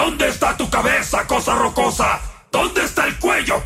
¿Dónde está tu cabeza, cosa rocosa? ¿Dónde está el cuello,